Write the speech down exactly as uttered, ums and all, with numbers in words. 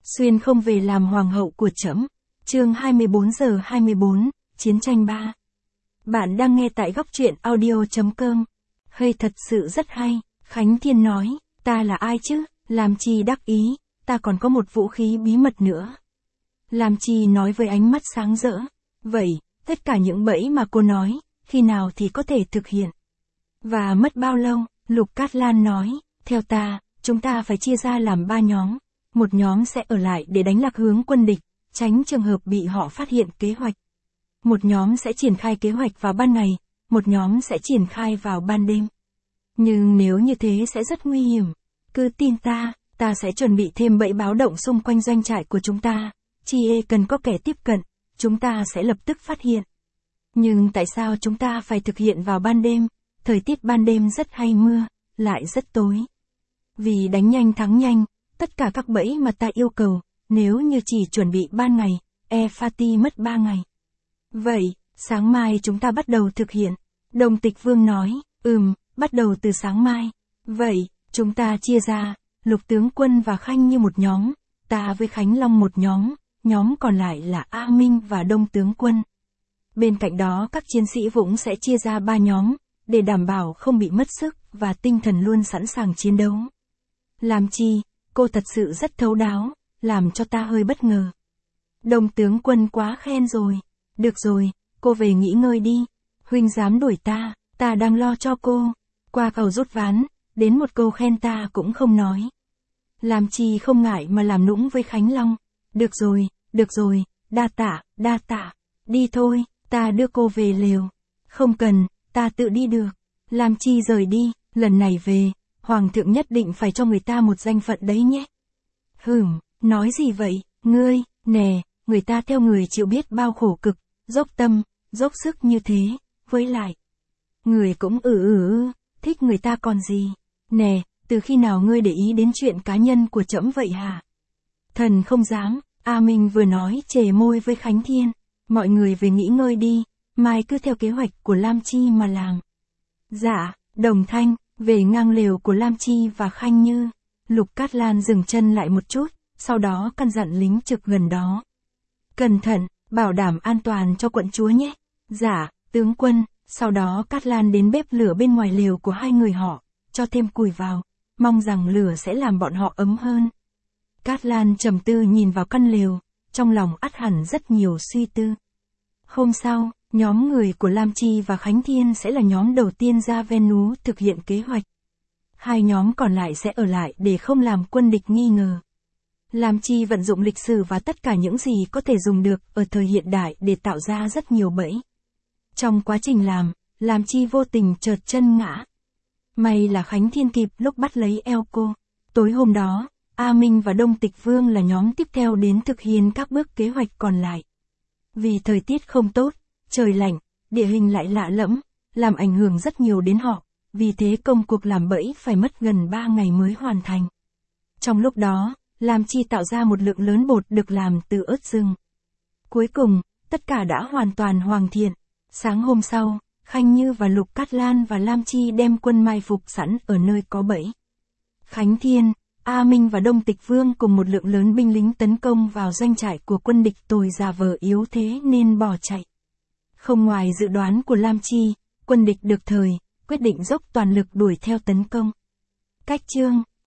Xuyên không về làm hoàng hậu của trẫm. Chương hai mươi bốn giờ hai mươi bốn, Chiến tranh ba. Bạn đang nghe tại góc truyện audio chấm com. Hơi thật sự rất hay, Khánh Thiên nói, ta là ai chứ, làm chi đắc ý, ta còn có một vũ khí bí mật nữa. Làm chi nói với ánh mắt sáng rỡ, vậy, tất cả những bẫy mà cô nói, khi nào thì có thể thực hiện? Và mất bao lâu? Lục Cát Lan nói, theo ta, chúng ta phải chia ra làm ba nhóm. Một nhóm sẽ ở lại để đánh lạc hướng quân địch, tránh trường hợp bị họ phát hiện kế hoạch. Một nhóm sẽ triển khai kế hoạch vào ban ngày, một nhóm sẽ triển khai vào ban đêm. Nhưng nếu như thế sẽ rất nguy hiểm. Cứ tin ta, ta sẽ chuẩn bị thêm bẫy báo động xung quanh doanh trại của chúng ta. Chỉ cần có kẻ tiếp cận, chúng ta sẽ lập tức phát hiện. Nhưng tại sao chúng ta phải thực hiện vào ban đêm? Thời tiết ban đêm rất hay mưa, lại rất tối. Vì đánh nhanh thắng nhanh, tất cả các bẫy mà ta yêu cầu, nếu như chỉ chuẩn bị ban ngày, e Fati mất ba ngày. Vậy, sáng mai chúng ta bắt đầu thực hiện. Đồng Tịch Vương nói, ừm, bắt đầu từ sáng mai. Vậy, chúng ta chia ra, Lục tướng quân và Khanh như một nhóm, ta với Khánh Long một nhóm, nhóm còn lại là A Minh và Đông tướng quân. Bên cạnh đó các chiến sĩ Vũng sẽ chia ra ba nhóm, để đảm bảo không bị mất sức và tinh thần luôn sẵn sàng chiến đấu. Làm chi, cô thật sự rất thấu đáo, làm cho ta hơi bất ngờ. Đông tướng quân quá khen rồi. Được rồi, cô về nghỉ ngơi đi. Huynh dám đuổi ta, ta đang lo cho cô. Qua cầu rút ván, đến một câu khen ta cũng không nói. Làm chi không ngại mà làm nũng với Khánh Long. Được rồi, được rồi, đa tạ, đa tạ. Đi thôi, ta đưa cô về lều. Không cần, ta tự đi được. Làm chi rời đi, lần này về, Hoàng thượng nhất định phải cho người ta một danh phận đấy nhé. Hửm, nói gì vậy, ngươi, nè, người ta theo người chịu biết bao khổ cực, dốc tâm, dốc sức như thế, với lại. Người cũng ừ ừ ừ, thích người ta còn gì. Nè, từ khi nào ngươi để ý đến chuyện cá nhân của trẫm vậy hả? Thần không dám, A Minh vừa nói chề môi với Khánh Thiên. Mọi người về nghỉ ngơi đi, mai cứ theo kế hoạch của Lam Chi mà làm. Dạ, Đồng Thanh, về ngang lều của Lam Chi và Khanh Như. Lục Cát Lan dừng chân lại một chút, sau đó căn dặn lính trực gần đó. Cẩn thận, bảo đảm an toàn cho quận chúa nhé. Dạ, tướng quân. Sau đó Cát Lan đến bếp lửa bên ngoài lều của hai người họ, cho thêm củi vào, mong rằng lửa sẽ làm bọn họ ấm hơn. Cát Lan trầm tư nhìn vào căn lều, trong lòng ắt hẳn rất nhiều suy tư. Hôm sau, nhóm người của Lam Chi và Khánh Thiên sẽ là nhóm đầu tiên ra ven núi thực hiện kế hoạch. Hai nhóm còn lại sẽ ở lại để không làm quân địch nghi ngờ. Lam Chi vận dụng lịch sử và tất cả những gì có thể dùng được ở thời hiện đại để tạo ra rất nhiều bẫy. Trong quá trình làm, Lam Chi vô tình trượt chân ngã. May là Khánh Thiên kịp lúc bắt lấy eo cô. Tối hôm đó, A Minh và Đông Tịch Vương là nhóm tiếp theo đến thực hiện các bước kế hoạch còn lại. Vì thời tiết không tốt, trời lạnh, địa hình lại lạ lẫm, làm ảnh hưởng rất nhiều đến họ, vì thế công cuộc làm bẫy phải mất gần ba ngày mới hoàn thành. Trong lúc đó, Lam Chi tạo ra một lượng lớn bột được làm từ ớt rừng. Cuối cùng, tất cả đã hoàn toàn hoàn thiện. Sáng hôm sau, Khanh Như và Lục Cát Lan và Lam Chi đem quân mai phục sẵn ở nơi có bẫy. Khánh Thiên, A Minh và Đông Tịch Vương cùng một lượng lớn binh lính tấn công vào doanh trại của quân địch tồi giả vờ yếu thế nên bỏ chạy. Không ngoài dự đoán của Lam Chi, quân địch được thời, quyết định dốc toàn lực đuổi theo tấn công. Cách chương